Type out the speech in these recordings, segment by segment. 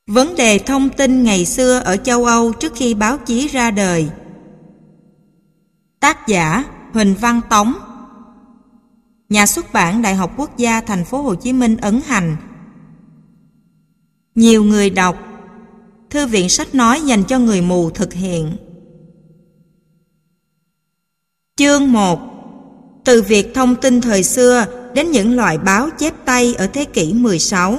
Vấn đề thông tin ngày xưa ở châu Âu trước khi báo chí ra đời. Tác giả Huỳnh Văn Tống. Nhà xuất bản Đại học Quốc gia Thành phố Hồ Chí Minh ấn hành. Nhiều người đọc. Thư viện sách nói dành cho người mù thực hiện. Chương 1. Từ việc thông tin thời xưa đến những loại báo chép tay ở thế kỷ 16.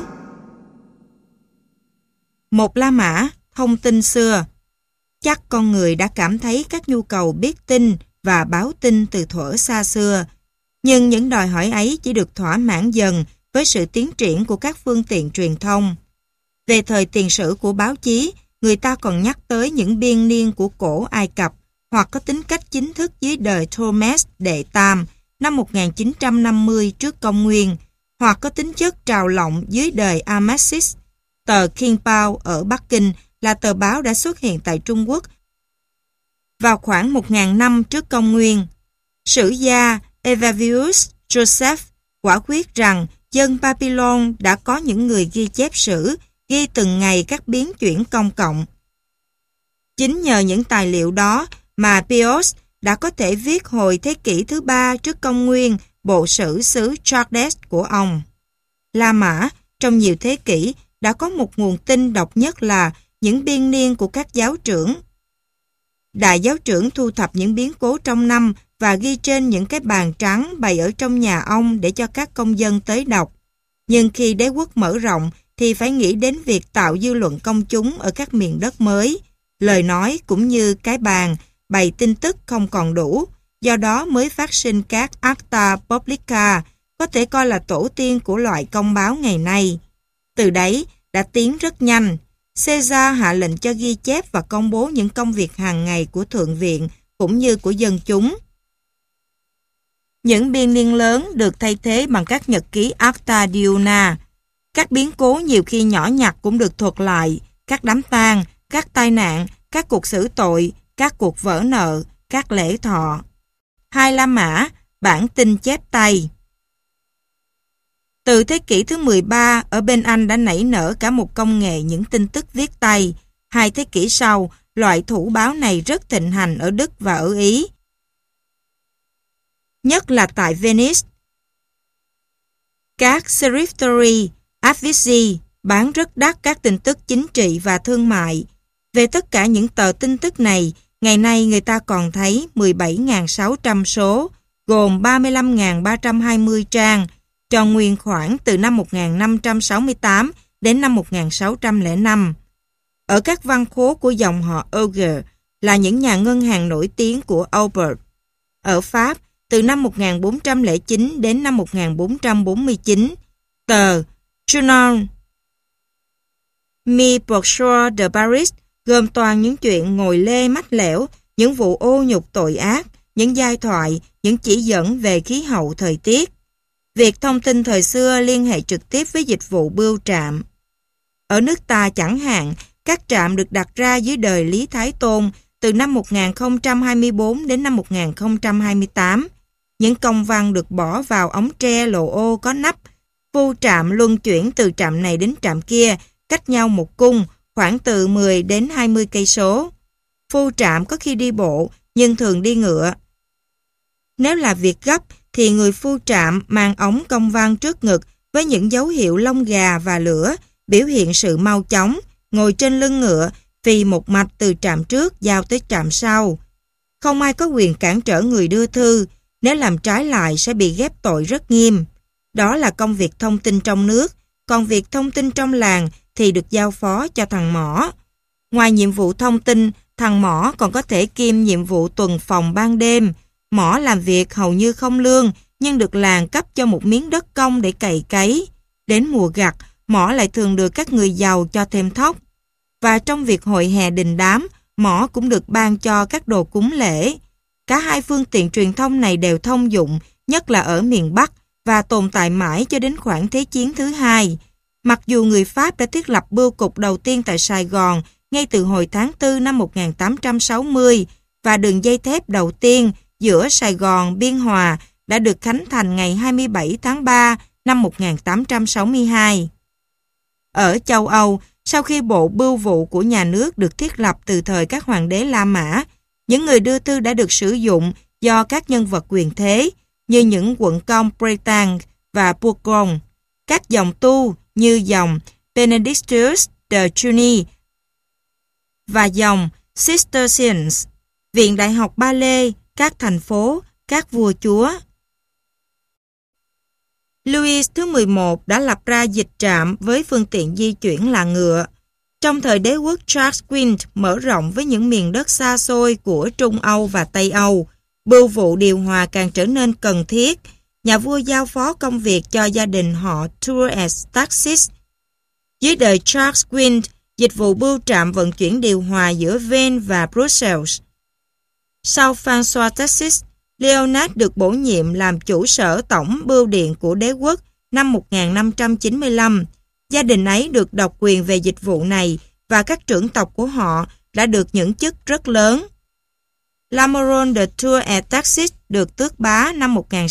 Một La Mã, thông tin xưa. Chắc con người đã cảm thấy các nhu cầu biết tin và báo tin từ thuở xa xưa, nhưng những đòi hỏi ấy chỉ được thỏa mãn dần với sự tiến triển của các phương tiện truyền thông. Về thời tiền sử của báo chí, người ta còn nhắc tới những biên niên của cổ Ai Cập, hoặc có tính cách chính thức dưới đời Thomas Đệ Tam năm 1950 trước công nguyên, hoặc có tính chất trào lộng dưới đời Amasis. Tờ King Pao ở Bắc Kinh là tờ báo đã xuất hiện tại Trung Quốc vào khoảng 1000 năm trước công nguyên. Sử gia Evagrius Joseph quả quyết rằng dân Babylon đã có những người ghi chép sử, ghi từng ngày các biến chuyển công cộng. Chính nhờ những tài liệu đó mà Pios đã có thể viết hồi thế kỷ thứ 3 trước công nguyên bộ sử xứ Chardes của ông. La Mã trong nhiều thế kỷ đã có một nguồn tin độc nhất là những biên niên của các giáo trưởng. Đại giáo trưởng thu thập những biến cố trong năm và ghi trên những cái bàn trắng bày ở trong nhà ông để cho các công dân tới đọc. Nhưng khi đế quốc mở rộng thì phải nghĩ đến việc tạo dư luận công chúng ở các miền đất mới. Lời nói cũng như cái bàn bày tin tức không còn đủ, do đó mới phát sinh các Acta Publica, có thể coi là tổ tiên của loại công báo ngày nay. Từ đấy đã tiến rất nhanh. Caesar hạ lệnh cho ghi chép và công bố những công việc hàng ngày của thượng viện cũng như của dân chúng. Những biên niên lớn được thay thế bằng các nhật ký Acta Diurna. Các biến cố nhiều khi nhỏ nhặt cũng được thuật lại, các đám tang, các tai nạn, các cuộc xử tội, các cuộc vỡ nợ, các lễ thọ. Hai La Mã, bản tin chép tay. Từ thế kỷ thứ 13, ở bên Anh đã nảy nở cả một công nghệ những tin tức viết tay. Hai thế kỷ sau, loại thủ báo này rất thịnh hành ở Đức và ở Ý, nhất là tại Venice. Các Scriptori, Avvisi bán rất đắt các tin tức chính trị và thương mại. Về tất cả những tờ tin tức này, ngày nay người ta còn thấy 17.600 số, gồm 35.320 trang, cho nguyên khoản từ năm 1568 đến năm 1605. Ở các văn khố của dòng họ Auger là những nhà ngân hàng nổi tiếng của Albert. Ở Pháp, từ năm 1409 đến năm 1449, tờ Journal Mi Bourgeois de Paris gồm toàn những chuyện ngồi lê mách lẻo, những vụ ô nhục tội ác, những giai thoại, những chỉ dẫn về khí hậu thời tiết. Việc thông tin thời xưa liên hệ trực tiếp với dịch vụ bưu trạm. Ở nước ta chẳng hạn, các trạm được đặt ra dưới đời Lý Thái Tôn từ năm 1024 đến năm 1028. Những công văn được bỏ vào ống tre lộ ô có nắp. Phu trạm luân chuyển từ trạm này đến trạm kia, cách nhau một cung, khoảng từ 10 đến 20 cây số. Phu trạm có khi đi bộ, nhưng thường đi ngựa. Nếu là việc gấp, thì người phu trạm mang ống công văn trước ngực với những dấu hiệu lông gà và lửa, biểu hiện sự mau chóng, ngồi trên lưng ngựa, phi một mạch từ trạm trước giao tới trạm sau. Không ai có quyền cản trở người đưa thư, nếu làm trái lại sẽ bị ghép tội rất nghiêm. Đó là công việc thông tin trong nước, còn việc thông tin trong làng thì được giao phó cho thằng Mõ. Ngoài nhiệm vụ thông tin, thằng Mõ còn có thể kiêm nhiệm vụ tuần phòng ban đêm. Mõ làm việc hầu như không lương, nhưng được làng cấp cho một miếng đất công để cày cấy. Đến mùa gặt, Mõ lại thường được các người giàu cho thêm thóc. Và trong việc hội hè đình đám, Mõ cũng được ban cho các đồ cúng lễ. Cả hai phương tiện truyền thông này đều thông dụng, nhất là ở miền Bắc, và tồn tại mãi cho đến khoảng Thế chiến thứ hai. Mặc dù người Pháp đã thiết lập bưu cục đầu tiên tại Sài Gòn ngay từ hồi tháng 4 năm 1860, và đường dây thép đầu tiên giữa Sài Gòn, Biên Hòa đã được khánh thành ngày 27 tháng 3 năm 1862. Ở châu Âu, Sau khi bộ bưu vụ của nhà nước được thiết lập từ thời các hoàng đế La Mã, những người đưa thư đã được sử dụng do các nhân vật quyền thế như những quận công Bretagne và Bourgogne, các dòng tu như dòng Benedictus de Cluny và dòng Cistercians, viện đại học Ba Lê, các thành phố, các vua chúa. Louis thứ 11 đã lập ra dịch trạm với phương tiện di chuyển là ngựa. Trong thời đế quốc Charles Quint mở rộng với những miền đất xa xôi của Trung Âu và Tây Âu, bưu vụ điều hòa càng trở nên cần thiết. Nhà vua giao phó công việc cho gia đình họ Tours Taxis. Dưới đời Charles Quint, dịch vụ bưu trạm vận chuyển điều hòa giữa Vannes và Brussels. Sau François Taxis, Leonard được bổ nhiệm làm chủ sở tổng bưu điện của đế quốc năm 1595. Gia đình ấy được độc quyền về dịch vụ này và các trưởng tộc của họ đã được những chức rất lớn. Lamoron de Tours et Taxis được tước bá năm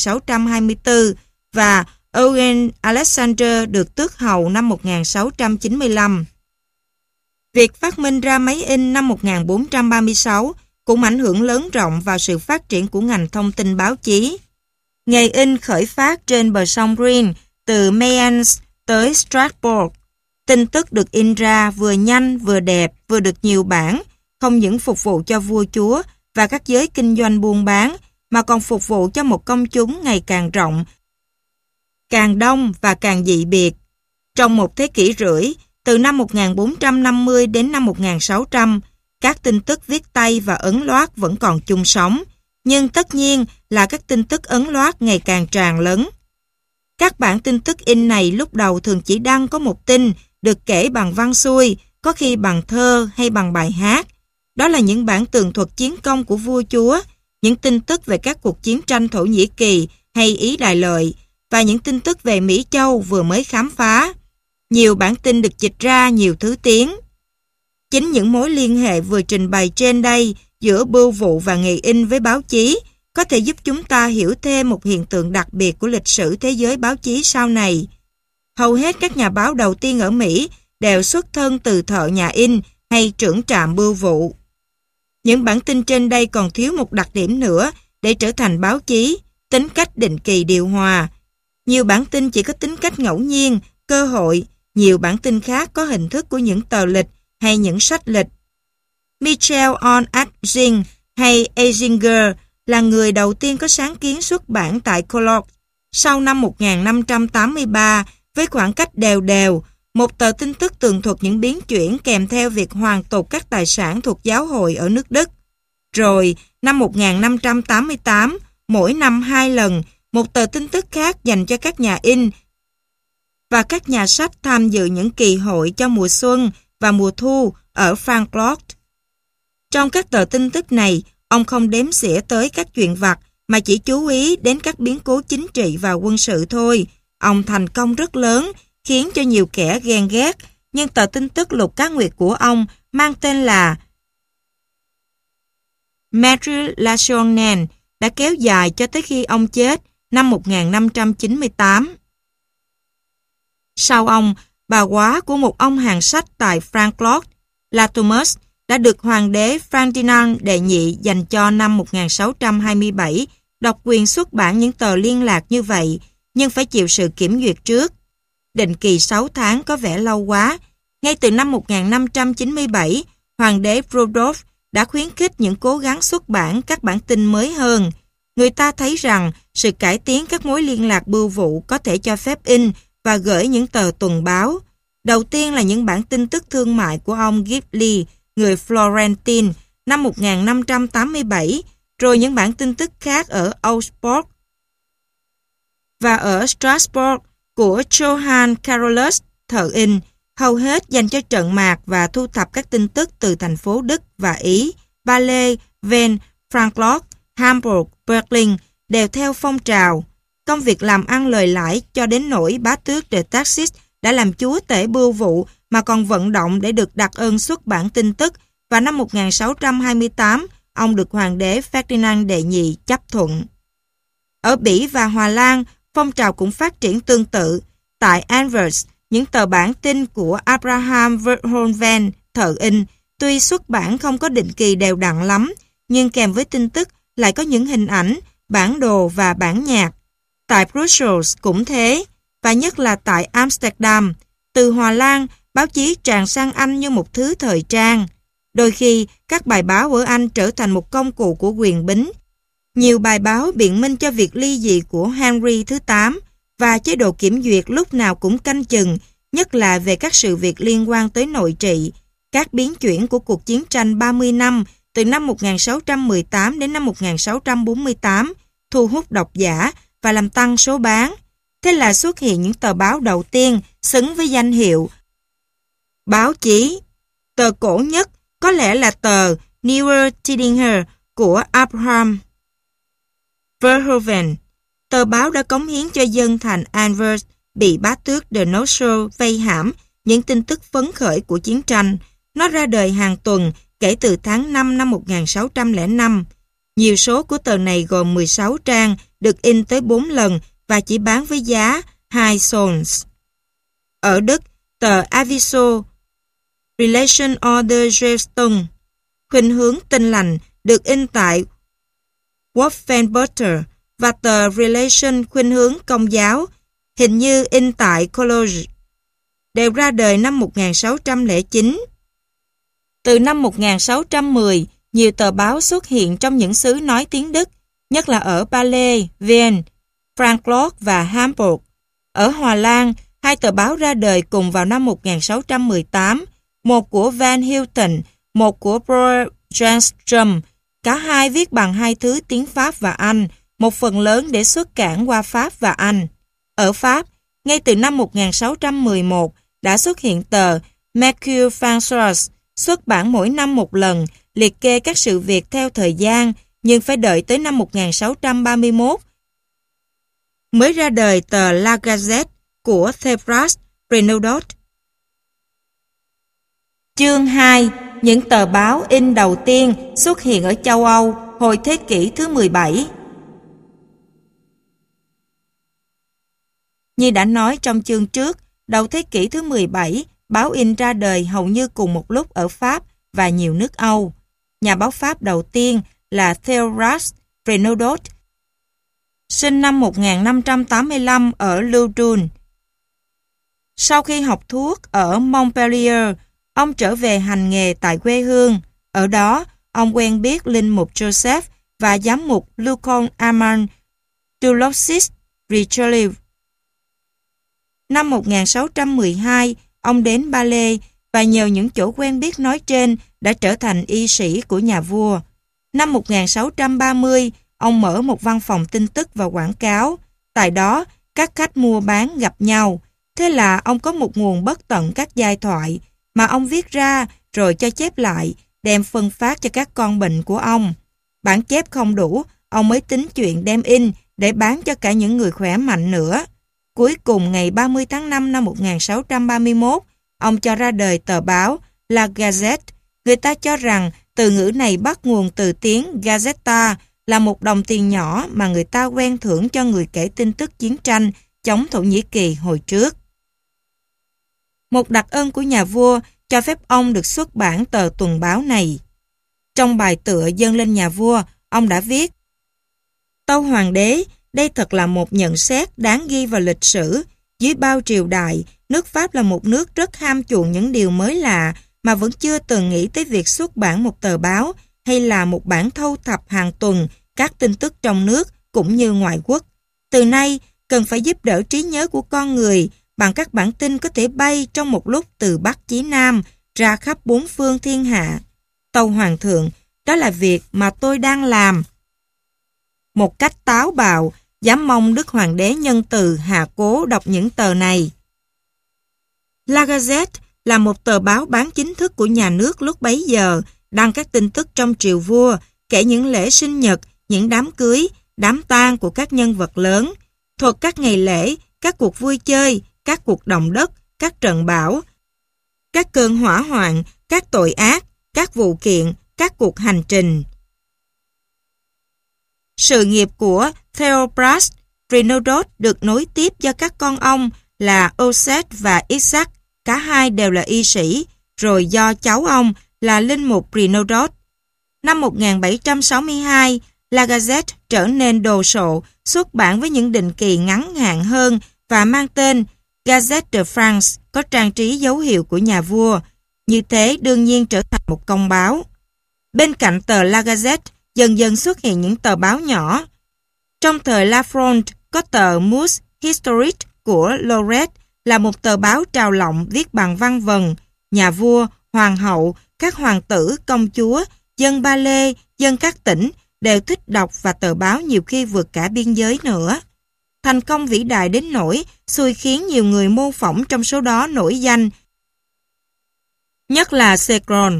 1624 và Eugène Alexander được tước hầu năm 1695. Việc phát minh ra máy in năm 1436 cũng ảnh hưởng lớn rộng vào sự phát triển của ngành thông tin báo chí. Nghề in khởi phát trên bờ sông Rhine từ Mayence tới Strasbourg. Tin tức được in ra vừa nhanh, vừa đẹp, vừa được nhiều bản, không những phục vụ cho vua chúa và các giới kinh doanh buôn bán, mà còn phục vụ cho một công chúng ngày càng rộng, càng đông và càng dị biệt. Trong một thế kỷ rưỡi, từ năm 1450 đến năm 1600, các tin tức viết tay và ấn loát vẫn còn chung sống, nhưng tất nhiên là các tin tức ấn loát ngày càng tràn lấn. Các bản tin tức in này lúc đầu thường chỉ đăng có một tin, được kể bằng văn xuôi, có khi bằng thơ hay bằng bài hát. Đó là những bản tường thuật chiến công của vua chúa, những tin tức về các cuộc chiến tranh Thổ Nhĩ Kỳ hay Ý Đại Lợi, và những tin tức về Mỹ Châu vừa mới khám phá. Nhiều bản tin được dịch ra nhiều thứ tiếng. Chính những mối liên hệ vừa trình bày trên đây giữa bưu vụ và nghề in với báo chí có thể giúp chúng ta hiểu thêm một hiện tượng đặc biệt của lịch sử thế giới báo chí sau này. Hầu hết các nhà báo đầu tiên ở Mỹ đều xuất thân từ thợ nhà in hay trưởng trạm bưu vụ. Những bản tin trên đây còn thiếu một đặc điểm nữa để trở thành báo chí, tính cách định kỳ điều hòa. Nhiều bản tin chỉ có tính cách ngẫu nhiên, cơ hội, nhiều bản tin khác có hình thức của những tờ lịch hay những sách lịch. Michel on Aging hay Aginger là người đầu tiên có sáng kiến xuất bản tại Cologne sau năm 1583 với khoảng cách đều đều, một tờ tin tức tường thuật những biến chuyển kèm theo việc hoàn tục các tài sản thuộc giáo hội ở nước Đức. Rồi, năm 1588, mỗi năm 2 lần, một tờ tin tức khác dành cho các nhà in và các nhà sách tham dự những kỳ hội cho mùa xuân và mùa thu ở Frankfurt. Trong các tờ tin tức này, ông không đếm xỉa tới các chuyện vặt mà chỉ chú ý đến các biến cố chính trị và quân sự thôi. Ông thành công rất lớn, khiến cho nhiều kẻ ghen ghét, nhưng tờ tin tức Lục Cá Nguyệt của ông mang tên là Marie Nationale đã kéo dài cho tới khi ông chết năm 1598. Sau ông, bà góa của một ông hàng sách tại Frankfurt, Latomus, đã được hoàng đế Ferdinand đệ nhị dành cho năm 1627 độc quyền xuất bản những tờ liên lạc như vậy, nhưng phải chịu sự kiểm duyệt trước. Định kỳ 6 tháng có vẻ lâu quá. Ngay từ năm 1597, hoàng đế Rudolf đã khuyến khích những cố gắng xuất bản các bản tin mới hơn. Người ta thấy rằng sự cải tiến các mối liên lạc bưu vụ có thể cho phép in và gửi những tờ tuần báo. Đầu tiên là những bản tin tức thương mại của ông Ghibli, người Florentine, năm 1587, rồi những bản tin tức khác ở Augsburg và ở Strasbourg của Johann Carolus, thợ in, hầu hết dành cho trận mạc và thu thập các tin tức từ thành phố Đức và Ý, Ba Lê, Vannes, Frankfurt, Hamburg, Berlin đều theo phong trào. Công việc làm ăn lời lãi cho đến nỗi bá tước de Taxis đã làm chúa tể bưu vụ mà còn vận động để được đặc ơn xuất bản tin tức, và năm 1628 ông được hoàng đế Ferdinand đệ nhị chấp thuận. Ở Bỉ và Hòa Lan, phong trào cũng phát triển tương tự. Tại Anvers, những tờ bản tin của Abraham Verhoeven, thợ in, tuy xuất bản không có định kỳ đều đặn lắm, nhưng kèm với tin tức lại có những hình ảnh, bản đồ và bản nhạc. Tại Brussels cũng thế, và nhất là tại Amsterdam. Từ Hòa Lan, báo chí tràn sang Anh như một thứ thời trang. Đôi khi, các bài báo ở Anh trở thành một công cụ của quyền bính. Nhiều bài báo biện minh cho việc ly dị của Henry thứ 8 và chế độ kiểm duyệt lúc nào cũng canh chừng, nhất là về các sự việc liên quan tới nội trị, các biến chuyển của cuộc chiến tranh 30 năm từ năm 1618 đến năm 1648, thu hút độc giả và làm tăng số bán. Thế là xuất hiện những tờ báo đầu tiên xứng với danh hiệu báo chí. Tờ cổ nhất có lẽ là tờ Nieuwe Tijdingen của Abraham Verhoeven. Tờ báo đã cống hiến cho dân thành Anvers bị bá tước de Nassau vây hãm những tin tức phấn khởi của chiến tranh. Nó ra đời hàng tuần kể từ tháng 5 năm 1605. Nhiều số của tờ này gồm 16 trang, được in tới 4 lần và chỉ bán với giá 2 sols. Ở Đức, tờ Aviso Relation Order Gestung, khuynh hướng tin lành, được in tại Wolfenbüttel, và tờ Relation khuynh hướng công giáo, hình như in tại Cologne, đều ra đời năm 1609. Từ năm 1610, nhiều tờ báo xuất hiện trong những xứ nói tiếng Đức, nhất là ở Bâle, Vienne, Frankfurt và Hamburg. Ở Hòa Lan, 2 tờ báo ra đời cùng vào năm 1618, một của Van Houten, một của Broerstrom. Cả hai viết bằng 2 thứ tiếng Pháp và Anh, một phần lớn để xuất cảng qua Pháp và Anh. Ở Pháp, ngay từ năm 1611 đã xuất hiện tờ Mercure François, xuất bản mỗi năm một lần, liệt kê các sự việc theo thời gian, nhưng phải đợi tới năm 1631 mới ra đời tờ La Gazette của Thebras Renaudot. Chương 2. Những tờ báo in đầu tiên xuất hiện ở châu Âu hồi thế kỷ thứ 17. Như đã nói trong chương trước, đầu thế kỷ thứ 17, báo in ra đời hầu như cùng một lúc ở Pháp và nhiều nước Âu. Nhà báo Pháp đầu tiên là Thebras Renaudot, sinh năm 1585 ở Loudun. Sau khi học thuốc ở Montpellier, ông trở về hành nghề tại quê hương. Ở đó, ông quen biết linh mục Joseph và giám mục Lucon Armand Dulocsis Richelieu. Năm 1612, ông đến Bâle và nhờ những chỗ quen biết nói trên đã trở thành y sĩ của nhà vua. Năm 1630, ông mở một văn phòng tin tức và quảng cáo. Tại đó, các khách mua bán gặp nhau. Thế là ông có một nguồn bất tận các giai thoại mà ông viết ra rồi cho chép lại, đem phân phát cho các con bệnh của ông. Bản chép không đủ, ông mới tính chuyện đem in để bán cho cả những người khỏe mạnh nữa. Cuối cùng ngày 30 tháng 5 năm 1631, ông cho ra đời tờ báo La Gazette. Người ta cho rằng từ ngữ này bắt nguồn từ tiếng Gazeta, là một đồng tiền nhỏ mà người ta quen thưởng cho người kể tin tức chiến tranh chống Thổ Nhĩ Kỳ hồi trước. Một đặc ân của nhà vua cho phép ông được xuất bản tờ tuần báo này. Trong bài tựa dâng lên nhà vua, ông đã viết: Tâu Hoàng đế, đây thật là một nhận xét đáng ghi vào lịch sử. Dưới bao triều đại, nước Pháp là một nước rất ham chuộng những điều mới lạ mà vẫn chưa từng nghĩ tới việc xuất bản một tờ báo hay là một bản thâu thập hàng tuần các tin tức trong nước cũng như ngoại quốc. Từ nay, cần phải giúp đỡ trí nhớ của con người bằng các bản tin có thể bay trong một lúc từ Bắc chí Nam ra khắp 4 phương thiên hạ. Tâu Hoàng thượng, đó là việc mà tôi đang làm. Một cách táo bạo, dám mong Đức Hoàng đế nhân từ hạ cố đọc những tờ này. La Gazette là một tờ báo bán chính thức của nhà nước lúc bấy giờ, đăng các tin tức trong triều vua, kể những lễ sinh nhật, những đám cưới, đám tang của các nhân vật lớn, thuật các ngày lễ, các cuộc vui chơi, các cuộc động đất, các trận bão, các cơn hỏa hoạn, các tội ác, các vụ kiện, các cuộc hành trình. Sự nghiệp của Theobald Renaudot được nối tiếp do các con ông là Osset và Isaac, cả hai đều là y sĩ, rồi do cháu ông là linh mục Rhinodot. Năm 1762, La Gazette trở nên đồ sộ, xuất bản với những định kỳ ngắn hạn hơn và mang tên Gazette de France, có trang trí dấu hiệu của nhà vua. Như thế đương nhiên trở thành một công báo. Bên cạnh tờ La Gazette, dần dần xuất hiện những tờ báo nhỏ. Trong thời La Fronde có tờ Mus Historique của Loret, là một tờ báo trào lọng viết bằng văn vần. Nhà vua, hoàng hậu, các hoàng tử, công chúa, dân Ba Lê, dân các tỉnh đều thích đọc và tờ báo nhiều khi vượt cả biên giới nữa. Thành công vĩ đại đến nỗi xui khiến nhiều người mô phỏng, trong số đó nổi danh nhất là Segron.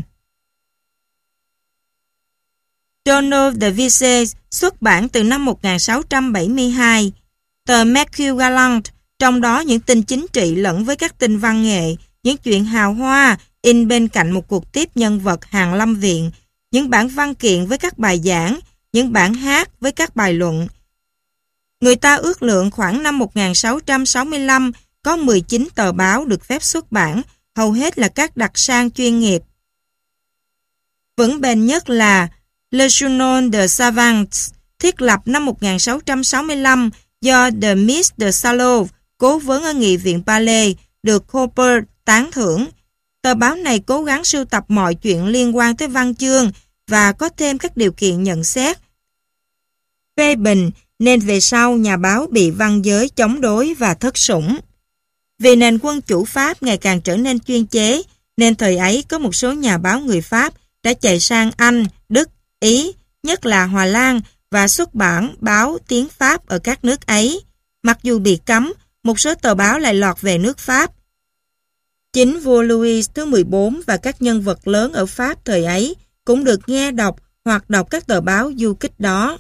Journal de Vices xuất bản từ năm 1672. Tờ Mercure Galant, trong đó những tin chính trị lẫn với các tin văn nghệ, những chuyện hào hoa in bên cạnh một cuộc tiếp nhân vật hàng lâm viện, những bản văn kiện với các bài giảng, những bản hát với các bài luận. Người ta ước lượng khoảng năm 1665 có 19 tờ báo được phép xuất bản, hầu hết là các đặc sang chuyên nghiệp. Vững bền nhất là Le Journal de Savants, thiết lập năm 1665 do de Mise de Salov, cố vấn ở Nghị viện Palais, được Cooper tán thưởng. Tờ báo này cố gắng sưu tập mọi chuyện liên quan tới văn chương và có thêm các điều kiện nhận xét phê bình, nên về sau nhà báo bị văn giới chống đối và thất sủng. Vì nền quân chủ Pháp ngày càng trở nên chuyên chế, nên thời ấy có một số nhà báo người Pháp đã chạy sang Anh, Đức, Ý, nhất là Hòa Lan, và xuất bản báo tiếng Pháp ở các nước ấy. Mặc dù bị cấm, một số tờ báo lại lọt về nước Pháp. Chính vua Louis thứ 14 và các nhân vật lớn ở Pháp thời ấy cũng được nghe đọc hoặc đọc các tờ báo du kích đó.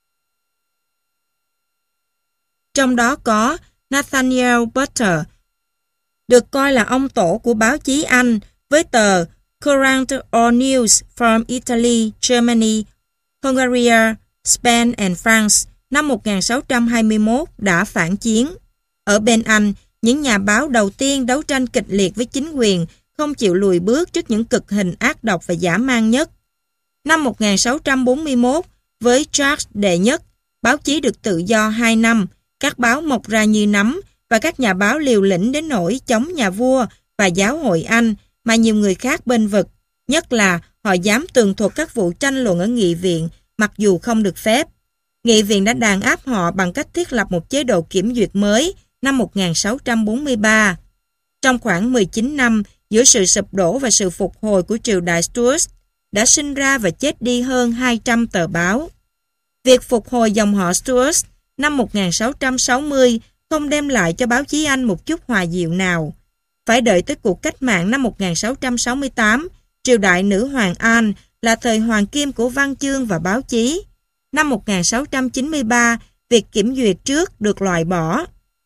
Trong đó có Nathaniel Butter, được coi là ông tổ của báo chí Anh, với tờ Courant or News from Italy, Germany, Hungary, Spain and France năm 1621 đã phản chiến. Ở bên Anh, những nhà báo đầu tiên đấu tranh kịch liệt với chính quyền, không chịu lùi bước trước những cực hình ác độc và dã man nhất. Năm 1641, với Charles đệ nhất, báo chí được tự do 2 năm, các báo mọc ra như nấm và các nhà báo liều lĩnh đến nỗi chống nhà vua và giáo hội Anh mà nhiều người khác bênh vực, nhất là họ dám tường thuật các vụ tranh luận ở nghị viện mặc dù không được phép. Nghị viện đã đàn áp họ bằng cách thiết lập một chế độ kiểm duyệt mới năm 1643. Trong khoảng 19 năm giữa sự sụp đổ và sự phục hồi của triều đại Stuart, đã sinh ra và chết đi hơn 200 tờ báo. Việc phục hồi dòng họ Stuart năm 1660 không đem lại cho báo chí Anh một chút hòa dịu nào. Phải đợi tới cuộc cách mạng năm 1668, triều đại nữ hoàng Anne là thời hoàng kim của văn chương và báo chí. Năm 1693, việc kiểm duyệt trước được loại bỏ.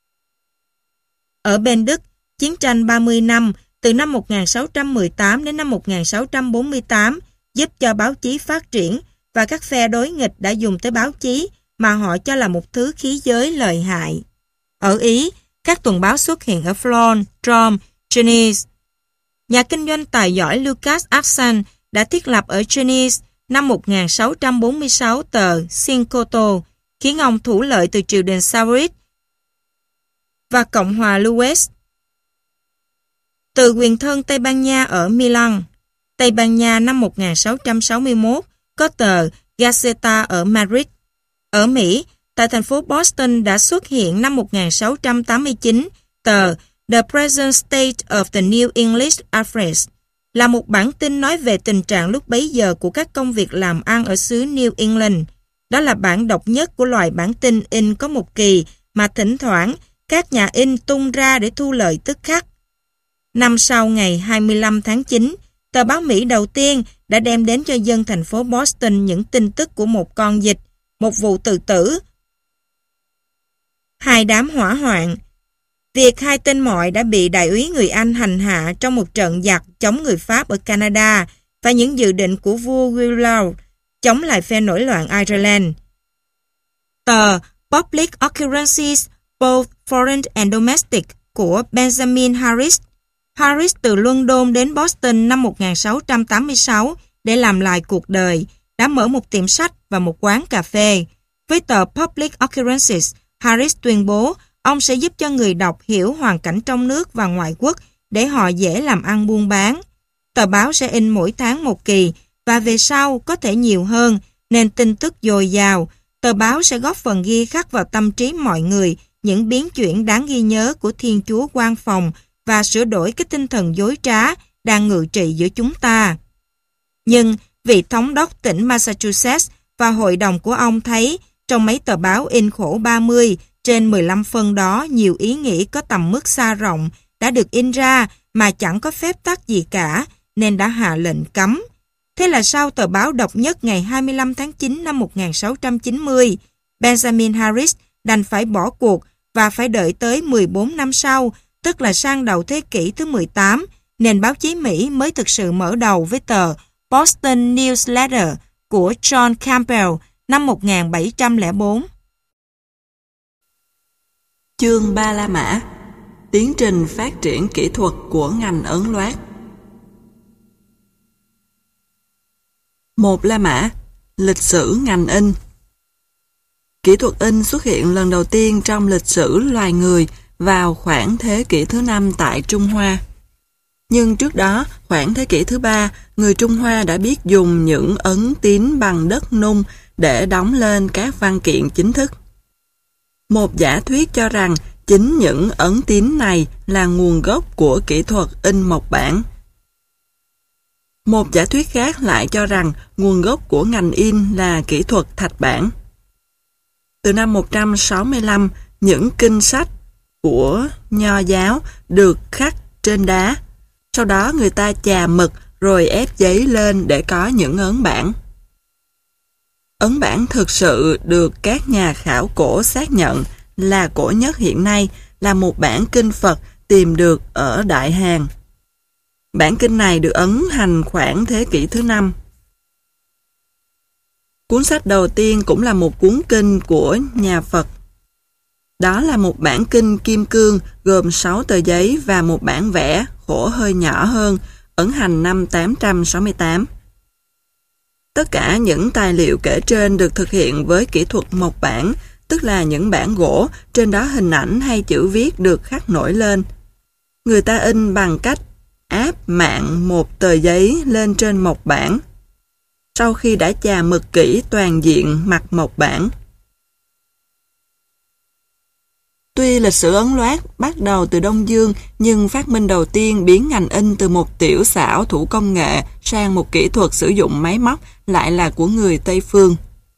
Ở bên Đức, chiến tranh 30 năm, từ năm 1618 đến năm 1648, giúp cho báo chí phát triển và các phe đối nghịch đã dùng tới báo chí mà họ cho là một thứ khí giới lợi hại. Ở Ý, các tuần báo xuất hiện ở Flon, Trom, Genève. Nhà kinh doanh tài giỏi Lucas Assan đã thiết lập ở Genève năm 1646 tờ Cincoto, khiến ông thủ lợi từ triều đình Saurit và Cộng hòa Louis. Từ quyền thân Tây Ban Nha ở Milan, Tây Ban Nha năm 1661 có tờ Gaceta ở Madrid. Ở Mỹ, tại thành phố Boston đã xuất hiện năm 1689 tờ The Present State of the New English Affairs, là một bản tin nói về tình trạng lúc bấy giờ của các công việc làm ăn ở xứ New England. Đó là bản độc nhất của loại bản tin in có một kỳ mà thỉnh thoảng các nhà in tung ra để thu lợi tức khắc. Năm sau ngày 25 tháng 9, tờ báo Mỹ đầu tiên đã đem đến cho dân thành phố Boston những tin tức của một con dịch, một vụ tự tử, 2 đám hỏa hoạn, việc 2 tên mọi đã bị đại úy người Anh hành hạ trong một trận giặc chống người Pháp ở Canada và những dự định của vua William chống lại phe nổi loạn Ireland. Tờ Public Occurrences, Both Foreign and Domestic của Benjamin Harris. Harris từ London đến Boston năm 1686 để làm lại cuộc đời, đã mở một tiệm sách và một quán cà phê. Với tờ Public Occurrences, Harris tuyên bố ông sẽ giúp cho người đọc hiểu hoàn cảnh trong nước và ngoại quốc để họ dễ làm ăn buôn bán. Tờ báo sẽ in mỗi tháng một kỳ và về sau có thể nhiều hơn, nên tin tức dồi dào. Tờ báo sẽ góp phần ghi khắc vào tâm trí mọi người những biến chuyển đáng ghi nhớ của Thiên Chúa quan phòng và sửa đổi cái tinh thần dối trá đang ngự trị giữa chúng ta. Nhưng vị thống đốc tỉnh Massachusetts và hội đồng của ông thấy trong mấy tờ báo in khổ 30 trên 15 phân đó nhiều ý nghĩ có tầm mức xa rộng đã được in ra mà chẳng có phép tắc gì cả, nên đã hạ lệnh cấm. Thế là sau tờ báo độc nhất ngày 25 tháng 9 năm 1690, Benjamin Harris đành phải bỏ cuộc và phải đợi tới 14 năm sau, tức là sang đầu thế kỷ thứ 18, nền báo chí Mỹ mới thực sự mở đầu với tờ Boston Newsletter của John Campbell năm 1704. Chương Ba La Mã: Tiến trình phát triển kỹ thuật của ngành ấn loát. 1. La Mã: Lịch sử ngành in. Kỹ thuật in xuất hiện lần đầu tiên trong lịch sử loài người vào khoảng thế kỷ thứ 5 tại Trung Hoa. Nhưng trước đó, khoảng thế kỷ thứ 3, người Trung Hoa đã biết dùng những ấn tín bằng đất nung để đóng lên các văn kiện chính thức. Một giả thuyết cho rằng chính những ấn tín này là nguồn gốc của kỹ thuật in mộc bản. Một giả thuyết khác lại cho rằng nguồn gốc của ngành in là kỹ thuật thạch bản. Từ năm 165, những kinh sách của Nho giáo được khắc trên đá. Sau đó người ta chà mực rồi ép giấy lên để có những ấn bản. Ấn bản thực sự được các nhà khảo cổ xác nhận là cổ nhất hiện nay là một bản kinh Phật tìm được ở Đại Hàn. Bản kinh này được ấn hành khoảng thế kỷ thứ 5. Cuốn sách đầu tiên cũng là một cuốn kinh của nhà Phật. Đó là một bản kinh kim cương gồm 6 tờ giấy và một bản vẽ khổ hơi nhỏ hơn, ấn hành năm 868. Tất cả những tài liệu kể trên được thực hiện với kỹ thuật mộc bản, tức là những bản gỗ, trên đó hình ảnh hay chữ viết được khắc nổi lên. Người ta in bằng cách áp mạng một tờ giấy lên trên mộc bản, sau khi đã chà mực kỹ toàn diện mặt mộc bản. Tuy lịch sử ấn loát bắt đầu từ Đông Dương, nhưng phát minh đầu tiên biến ngành in từ một tiểu xảo thủ công nghệ sang một kỹ thuật sử dụng máy móc lại là của người Tây Phương.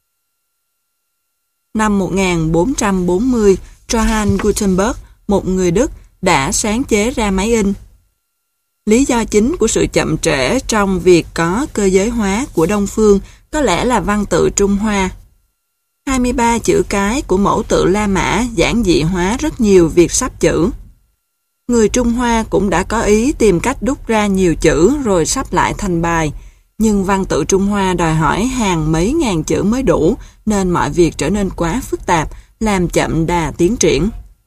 Năm 1440, Johann Gutenberg, một người Đức, đã sáng chế ra máy in. Lý do chính của sự chậm trễ trong việc có cơ giới hóa của Đông Phương có lẽ là văn tự Trung Hoa. 23 chữ cái của mẫu tự La Mã giản dị hóa rất nhiều việc sắp chữ. Người Trung Hoa cũng đã có ý tìm cách đúc ra nhiều chữ rồi sắp lại thành bài, nhưng văn tự Trung Hoa đòi hỏi hàng mấy ngàn chữ mới đủ, nên mọi việc trở nên quá phức tạp, làm chậm đà tiến triển.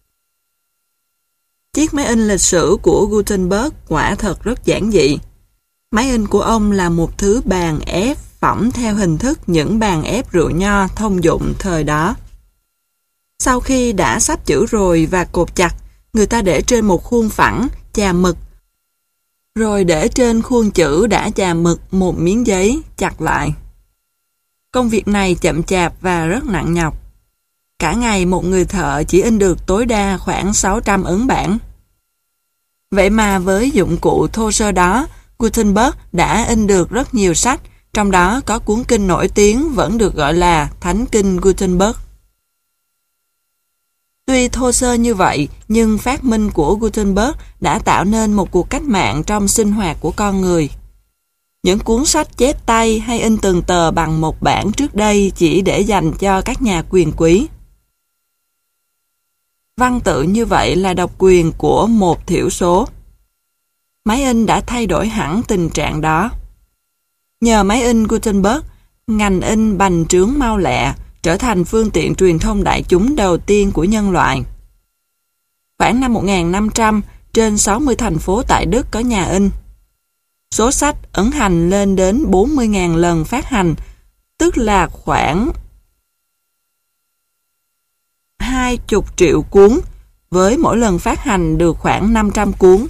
Chiếc máy in lịch sử của Gutenberg quả thật rất giản dị. Máy in của ông là một thứ bàn ép phỏng theo hình thức những bàn ép rượu nho thông dụng thời đó. Sau khi đã sắp chữ rồi và cột chặt, người ta để trên một khuôn phẳng, chà mực, rồi để trên khuôn chữ đã chà mực một miếng giấy, chặt lại. Công việc này chậm chạp và rất nặng nhọc. Cả ngày một người thợ chỉ in được tối đa khoảng 600 ấn bản. Vậy mà với dụng cụ thô sơ đó, Gutenberg đã in được rất nhiều sách, trong đó có cuốn kinh nổi tiếng vẫn được gọi là Thánh kinh Gutenberg. Tuy thô sơ như vậy, nhưng phát minh của Gutenberg đã tạo nên một cuộc cách mạng trong sinh hoạt của con người. Những cuốn sách chép tay hay in từng tờ bằng một bản trước đây chỉ để dành cho các nhà quyền quý. Văn tự như vậy là độc quyền của một thiểu số. Máy in đã thay đổi hẳn tình trạng đó. Nhờ máy in Gutenberg, ngành in bành trướng mau lẹ, trở thành phương tiện truyền thông đại chúng đầu tiên của nhân loại. Khoảng năm 1500, trên 60 thành phố tại Đức có nhà in. Số sách ấn hành lên đến 40.000 lần phát hành, tức là khoảng 20 triệu cuốn, với mỗi lần phát hành được khoảng 500 cuốn.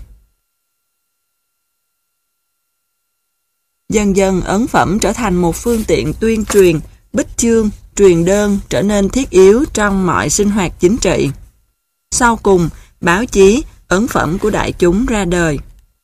Dần dần ấn phẩm trở thành một phương tiện tuyên truyền, bích chương, truyền đơn trở nên thiết yếu trong mọi sinh hoạt chính trị. Sau cùng, báo chí, ấn phẩm của đại chúng ra đời.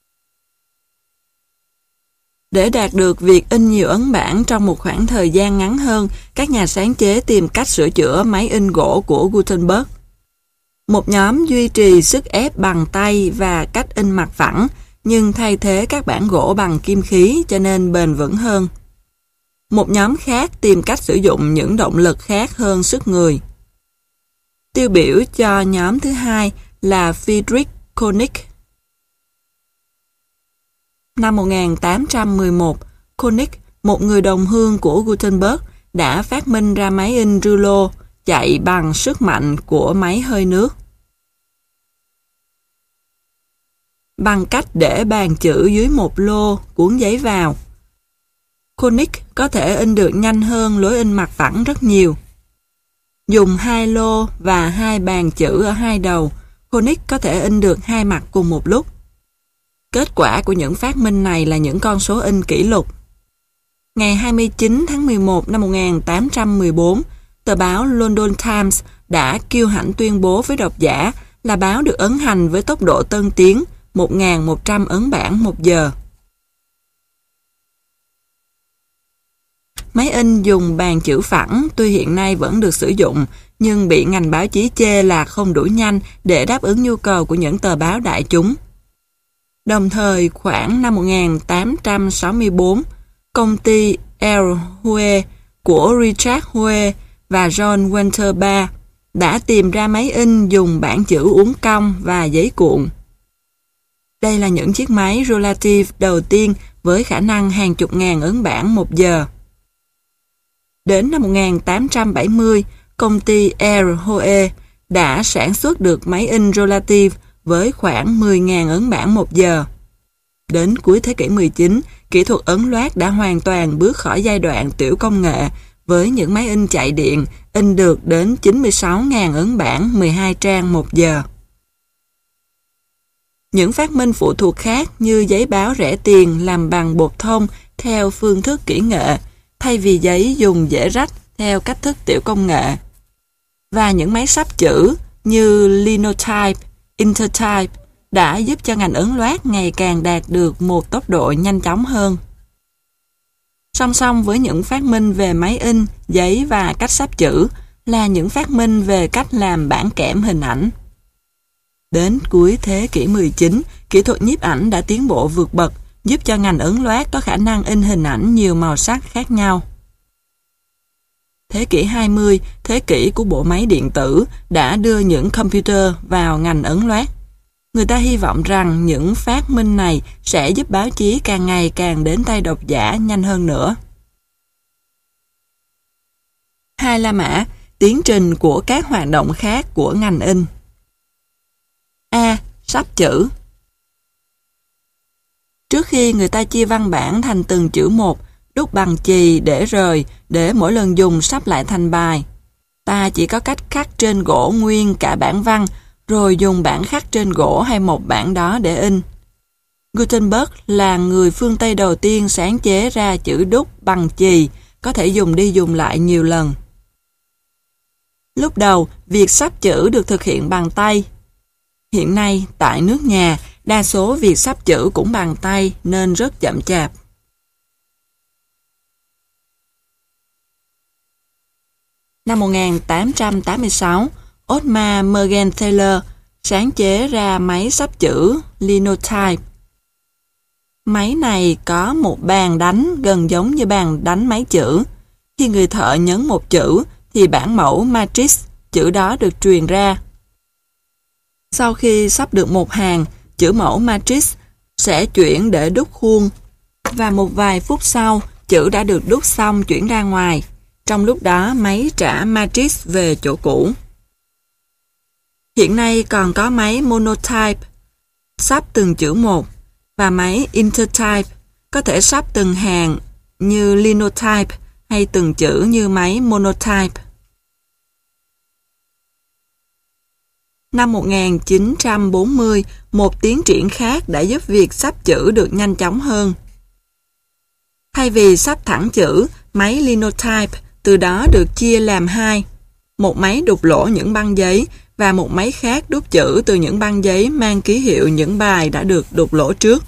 Để đạt được việc in nhiều ấn bản trong một khoảng thời gian ngắn hơn, các nhà sáng chế tìm cách sửa chữa máy in gỗ của Gutenberg. Một nhóm duy trì sức ép bằng tay và cách in mặt phẳng, nhưng thay thế các bản gỗ bằng kim khí cho nên bền vững hơn. Một nhóm khác tìm cách sử dụng những động lực khác hơn sức người. Tiêu biểu cho nhóm thứ hai là Friedrich Koenig. Năm 1811, Koenig, một người đồng hương của Gutenberg, đã phát minh ra máy in rulo chạy bằng sức mạnh của máy hơi nước. Bằng cách để bàn chữ dưới một lô cuốn giấy vào, Koenig có thể in được nhanh hơn lối in mặt phẳng rất nhiều. Dùng 2 lô và 2 bàn chữ ở hai đầu, Koenig có thể in được 2 mặt cùng một lúc. Kết quả của những phát minh này là những con số in kỷ lục. Ngày 29 tháng 11 năm 1814, tờ báo London Times đã kiêu hãnh tuyên bố với độc giả là báo được ấn hành với tốc độ tân tiến 1.100 ấn bản một giờ. Máy in dùng bàn chữ phẳng tuy hiện nay vẫn được sử dụng, nhưng bị ngành báo chí chê là không đủ nhanh để đáp ứng nhu cầu của những tờ báo đại chúng. Đồng thời, khoảng năm 1864, công ty L. Huệ của Richard Huệ và John Winter Bar đã tìm ra máy in dùng bảng chữ uốn cong và giấy cuộn. Đây là những chiếc máy rollative đầu tiên với khả năng hàng chục ngàn ấn bản một giờ. Đến năm 1870, công ty L. Huệ đã sản xuất được máy in rollative với khoảng 10.000 ấn bản một giờ. Đến cuối thế kỷ 19, kỹ thuật ấn loát đã hoàn toàn bước khỏi giai đoạn tiểu công nghệ, với những máy in chạy điện in được đến 96.000 ấn bản 12 trang một giờ. Những phát minh phụ thuộc khác như giấy báo rẻ tiền làm bằng bột thông theo phương thức kỹ nghệ, thay vì giấy dùng dễ rách theo cách thức tiểu công nghệ. Và những máy xắp chữ như Linotype, Intertype đã giúp cho ngành ấn loát ngày càng đạt được một tốc độ nhanh chóng hơn. Song song với những phát minh về máy in, giấy và cách xắp chữ là những phát minh về cách làm bản kẽm hình ảnh. Đến cuối thế kỷ 19, kỹ thuật nhiếp ảnh đã tiến bộ vượt bậc, giúp cho ngành ấn loát có khả năng in hình ảnh nhiều màu sắc khác nhau. Thế kỷ 20, thế kỷ của bộ máy điện tử, đã đưa những computer vào ngành ấn loát. Người ta hy vọng rằng những phát minh này sẽ giúp báo chí càng ngày càng đến tay độc giả nhanh hơn nữa. 2. La Mã, tiến trình của các hoạt động khác của ngành in. A. Xắp chữ. Trước khi người ta chia văn bản thành từng chữ một, đúc bằng chì để rời, để mỗi lần dùng sắp lại thành bài. Ta chỉ có cách khắc trên gỗ nguyên cả bản văn, rồi dùng bản khắc trên gỗ hay một bản đó để in. Gutenberg là người phương Tây đầu tiên sáng chế ra chữ đúc bằng chì, có thể dùng đi dùng lại nhiều lần. Lúc đầu, việc xắp chữ được thực hiện bằng tay. Hiện nay, tại nước nhà, đa số việc xắp chữ cũng bằng tay nên rất chậm chạp. Năm 1886, Ottmar Mergenthaler sáng chế ra máy xắp chữ Linotype. Máy này có một bàn đánh gần giống như bàn đánh máy chữ. Khi người thợ nhấn một chữ, thì bản mẫu matrix chữ đó được truyền ra. Sau khi sắp được một hàng, chữ mẫu matrix sẽ chuyển để đúc khuôn, và một vài phút sau, chữ đã được đúc xong chuyển ra ngoài. Trong lúc đó, máy trả matrix về chỗ cũ. Hiện nay còn có máy monotype, sắp từng chữ một, và máy intertype, có thể sắp từng hàng như linotype hay từng chữ như máy monotype. Năm 1940, một tiến triển khác đã giúp việc sắp chữ được nhanh chóng hơn. Thay vì sắp thẳng chữ, máy linotype từ đó được chia làm hai. Một máy đục lỗ những băng giấy và một máy khác đúc chữ từ những băng giấy mang ký hiệu những bài đã được đục lỗ trước.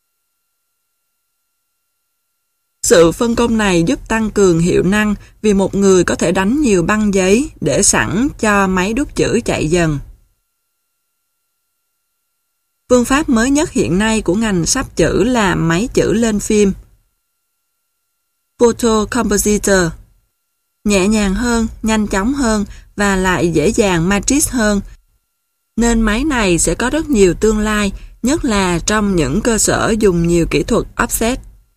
Sự phân công này giúp tăng cường hiệu năng vì một người có thể đánh nhiều băng giấy để sẵn cho máy đúc chữ chạy dần. Phương pháp mới nhất hiện nay của ngành sắp chữ là máy chữ lên phim, photocompositor. Nhẹ nhàng hơn, nhanh chóng hơn và lại dễ dàng matrix hơn, nên máy này sẽ có rất nhiều tương lai, nhất là trong những cơ sở dùng nhiều kỹ thuật offset.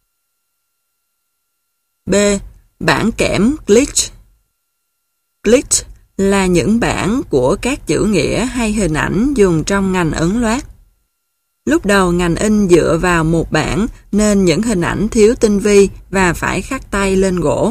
B. Bảng kẽm glitch. Glitch là những bảng của các chữ nghĩa hay hình ảnh dùng trong ngành ấn loát. Lúc đầu ngành in dựa vào một bảng nên những hình ảnh thiếu tinh vi và phải khắc tay lên gỗ.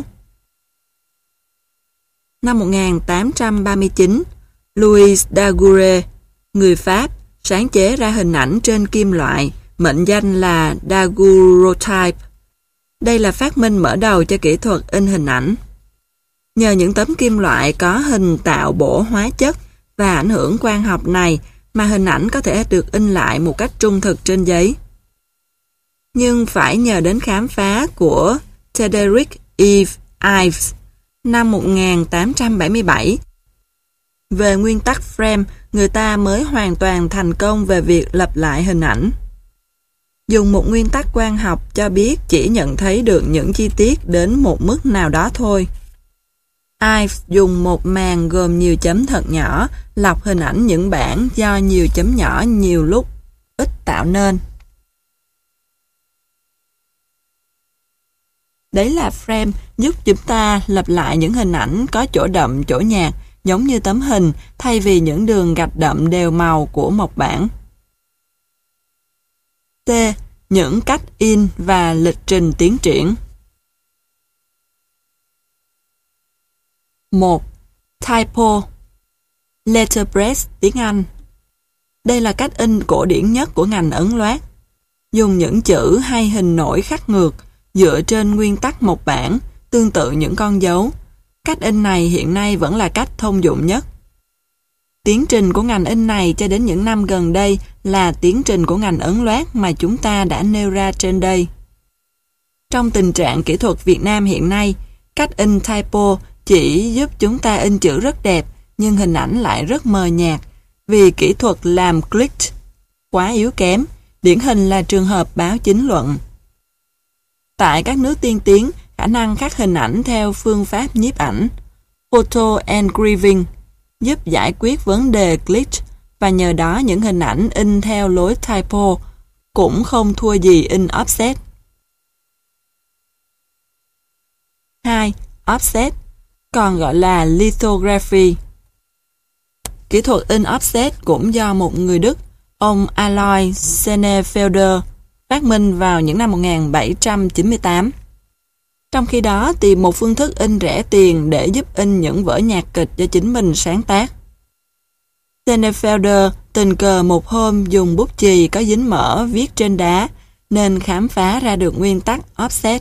Năm 1839, Louis Daguerre, người Pháp, sáng chế ra hình ảnh trên kim loại, mệnh danh là daguerreotype. Đây là phát minh mở đầu cho kỹ thuật in hình ảnh. Nhờ những tấm kim loại có hình tạo bổ hóa chất và ảnh hưởng quang học này mà hình ảnh có thể được in lại một cách trung thực trên giấy. Nhưng phải nhờ đến khám phá của Frederick Ives năm 1877 về nguyên tắc frame, người ta mới hoàn toàn thành công về việc lập lại hình ảnh. Dùng một nguyên tắc quang học cho biết chỉ nhận thấy được những chi tiết đến một mức nào đó thôi. Ives dùng một màng gồm nhiều chấm thật nhỏ lọc hình ảnh những bảng do nhiều chấm nhỏ nhiều lúc ít tạo nên. Đấy là frame giúp chúng ta lập lại những hình ảnh có chỗ đậm chỗ nhạt giống như tấm hình thay vì những đường gạch đậm đều màu của mộc bản. T. Những cách in và lịch trình tiến triển. 1. Typo, letterpress tiếng Anh. Đây là cách in cổ điển nhất của ngành ấn loát. Dùng những chữ hay hình nổi khắc ngược dựa trên nguyên tắc mộc bản, tương tự những con dấu. Cách in này hiện nay vẫn là cách thông dụng nhất. Tiến trình của ngành in này cho đến những năm gần đây là tiến trình của ngành ấn loát mà chúng ta đã nêu ra trên đây. Trong tình trạng kỹ thuật Việt Nam hiện nay, cách in typo chỉ giúp chúng ta in chữ rất đẹp nhưng hình ảnh lại rất mờ nhạt vì kỹ thuật làm click quá yếu kém, điển hình là trường hợp báo chính luận. Tại các nước tiên tiến, khả năng khắc hình ảnh theo phương pháp nhiếp ảnh photo engraving giúp giải quyết vấn đề glitch và nhờ đó những hình ảnh in theo lối typo cũng không thua gì in offset. 2. Offset, còn gọi là lithography. Kỹ thuật in offset cũng do một người Đức, ông Alois Senefelder, phát minh vào những năm 1798. Trong khi đó tìm một phương thức in rẻ tiền để giúp in những vở nhạc kịch do chính mình sáng tác. Senefelder tình cờ một hôm dùng bút chì có dính mỡ viết trên đá nên khám phá ra được nguyên tắc offset.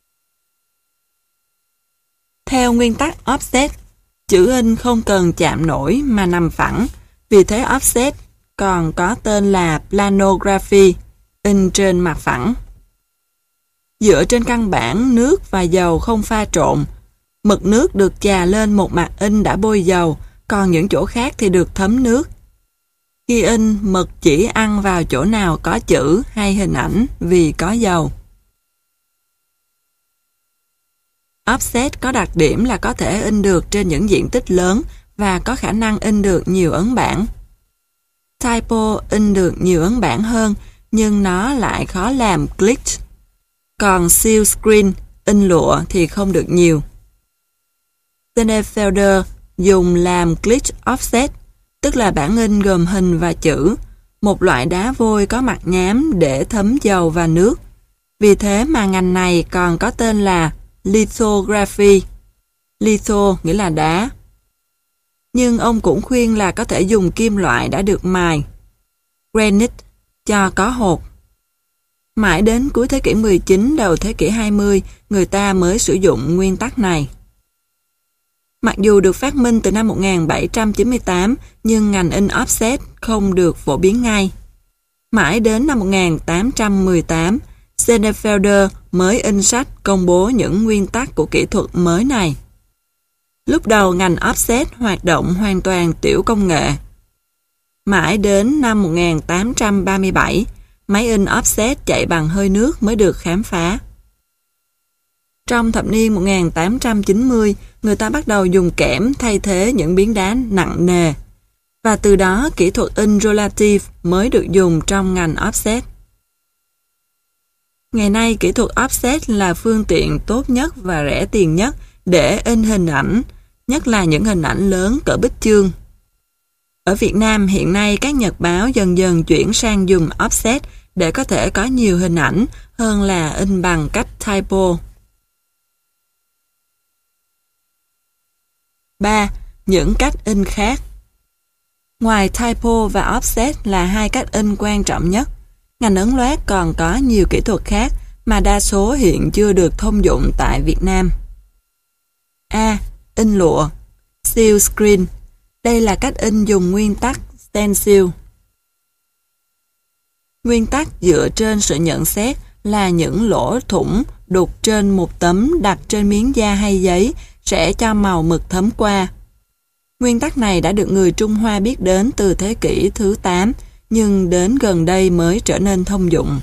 Theo nguyên tắc offset, chữ in không cần chạm nổi mà nằm phẳng, vì thế offset còn có tên là planography, in trên mặt phẳng. Dựa trên căn bản nước và dầu không pha trộn, mực nước được chà lên một mặt in đã bôi dầu, còn những chỗ khác thì được thấm nước. Khi in, mực chỉ ăn vào chỗ nào có chữ hay hình ảnh vì có dầu. Offset có đặc điểm là có thể in được trên những diện tích lớn và có khả năng in được nhiều ấn bản. Typo in được nhiều ấn bản hơn, nhưng nó lại khó làm glitch. Còn seal screen, in lụa thì không được nhiều. Senefelder dùng làm glitch offset, tức là bản in gồm hình và chữ, một loại đá vôi có mặt nhám để thấm dầu và nước. Vì thế mà ngành này còn có tên là lithography. Litho nghĩa là đá. Nhưng ông cũng khuyên là có thể dùng kim loại đã được mài, granite, cho có hột. Mãi đến cuối thế kỷ 19, đầu thế kỷ 20, người ta mới sử dụng nguyên tắc này. Mặc dù được phát minh từ năm 1798, nhưng ngành in offset không được phổ biến ngay. Mãi đến năm 1818, Senefelder mới in sách công bố những nguyên tắc của kỹ thuật mới này. Lúc đầu ngành offset hoạt động hoàn toàn tiểu công nghệ. Mãi đến năm 1837, máy in offset chạy bằng hơi nước mới được khám phá. Trong thập niên 1890, người ta bắt đầu dùng kẽm thay thế những miếng đá nặng nề, và từ đó kỹ thuật in relative mới được dùng trong ngành offset. Ngày nay, kỹ thuật offset là phương tiện tốt nhất và rẻ tiền nhất để in hình ảnh, nhất là những hình ảnh lớn cỡ bích chương. Ở Việt Nam hiện nay các nhật báo dần dần chuyển sang dùng offset để có thể có nhiều hình ảnh hơn là in bằng cách typo. 3. Những cách in khác. Ngoài typo và offset là hai cách in quan trọng nhất, ngành ấn loát còn có nhiều kỹ thuật khác mà đa số hiện chưa được thông dụng tại Việt Nam. A. In lụa, seal screen. Đây là cách in dùng nguyên tắc stencil. Nguyên tắc dựa trên sự nhận xét là những lỗ thủng đục trên một tấm đặt trên miếng da hay giấy sẽ cho màu mực thấm qua. Nguyên tắc này đã được người Trung Hoa biết đến từ thế kỷ thứ 8, nhưng đến gần đây mới trở nên thông dụng.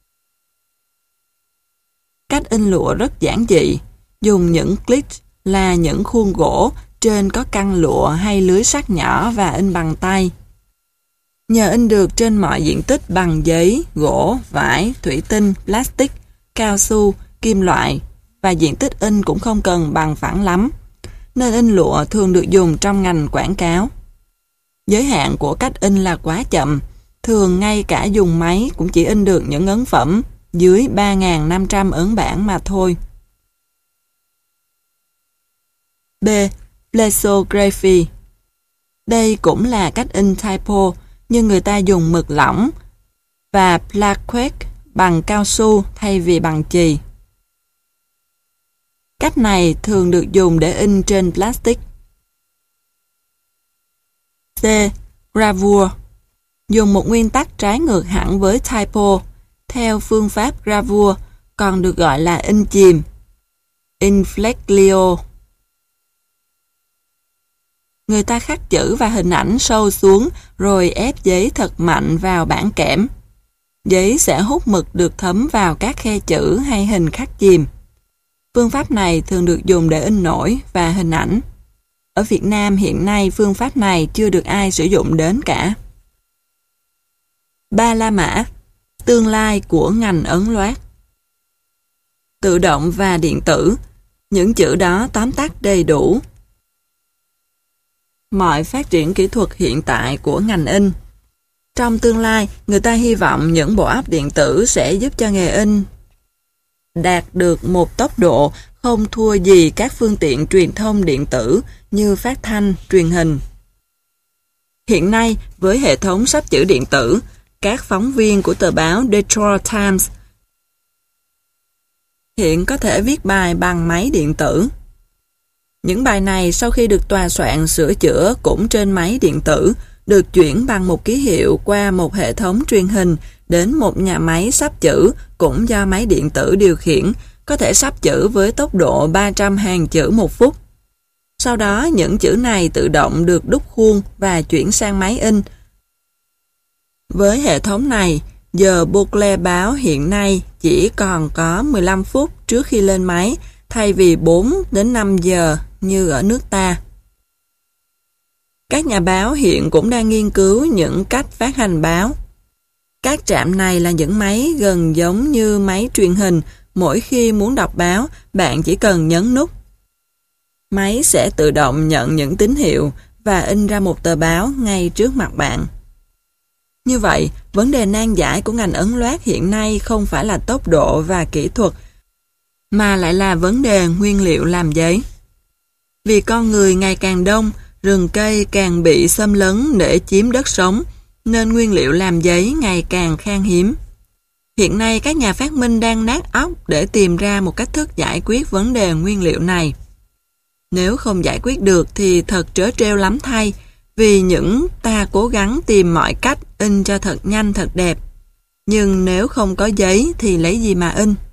Cách in lụa rất giản dị, dùng những clip là những khuôn gỗ, trên có căn lụa hay lưới sắt nhỏ và in bằng tay. Nhờ in được trên mọi diện tích bằng giấy, gỗ, vải, thủy tinh, plastic, cao su, kim loại, và diện tích in cũng không cần bằng phẳng lắm, nên in lụa thường được dùng trong ngành quảng cáo. Giới hạn của cách in là quá chậm, thường ngay cả dùng máy cũng chỉ in được những ấn phẩm dưới 3.500 ấn bản mà thôi. B. Plethysography. Đây cũng là cách in typo, nhưng người ta dùng mực lỏng và plaquette bằng cao su thay vì bằng chì. Cách này thường được dùng để in trên plastic. C. Gravure. Dùng một nguyên tắc trái ngược hẳn với typo, theo phương pháp gravure, còn được gọi là in chìm, inflection. Người ta khắc chữ và hình ảnh sâu xuống rồi ép giấy thật mạnh vào bảng kẽm. Giấy sẽ hút mực được thấm vào các khe chữ hay hình khắc chìm. Phương pháp này thường được dùng để in nổi và hình ảnh. Ở Việt Nam hiện nay phương pháp này chưa được ai sử dụng đến cả. Ba la mã, tương lai của ngành ấn loát. Tự động và điện tử, những chữ đó tóm tắt đầy đủ mọi phát triển kỹ thuật hiện tại của ngành in. Trong tương lai, người ta hy vọng những bộ óc điện tử sẽ giúp cho nghề in đạt được một tốc độ không thua gì các phương tiện truyền thông điện tử như phát thanh, truyền hình. Hiện nay, với hệ thống sắp chữ điện tử, các phóng viên của tờ báo Detroit Times hiện có thể viết bài bằng máy điện tử. Những bài này sau khi được tòa soạn sửa chữa cũng trên máy điện tử, được chuyển bằng một ký hiệu qua một hệ thống truyền hình đến một nhà máy sắp chữ cũng do máy điện tử điều khiển, có thể sắp chữ với tốc độ 300 hàng chữ một phút. Sau đó những chữ này tự động được đúc khuôn và chuyển sang máy in. Với hệ thống này, giờ Bocle báo hiện nay chỉ còn có 15 phút trước khi lên máy, thay vì 4 đến 5 giờ như ở nước ta. Các nhà báo hiện cũng đang nghiên cứu những cách phát hành báo. Các trạm này là những máy gần giống như máy truyền hình. Mỗi khi muốn đọc báo, bạn chỉ cần nhấn nút. Máy sẽ tự động nhận những tín hiệu và in ra một tờ báo ngay trước mặt bạn. Như vậy, vấn đề nan giải của ngành ấn loát hiện nay không phải là tốc độ và kỹ thuật, mà lại là vấn đề nguyên liệu làm giấy. Vì con người ngày càng đông, rừng cây càng bị xâm lấn để chiếm đất sống, nên nguyên liệu làm giấy ngày càng khan hiếm. Hiện nay các nhà phát minh đang nát óc để tìm ra một cách thức giải quyết vấn đề nguyên liệu này. Nếu không giải quyết được thì thật trớ trêu lắm thay, vì những ta cố gắng tìm mọi cách in cho thật nhanh thật đẹp. Nhưng nếu không có giấy thì lấy gì mà in?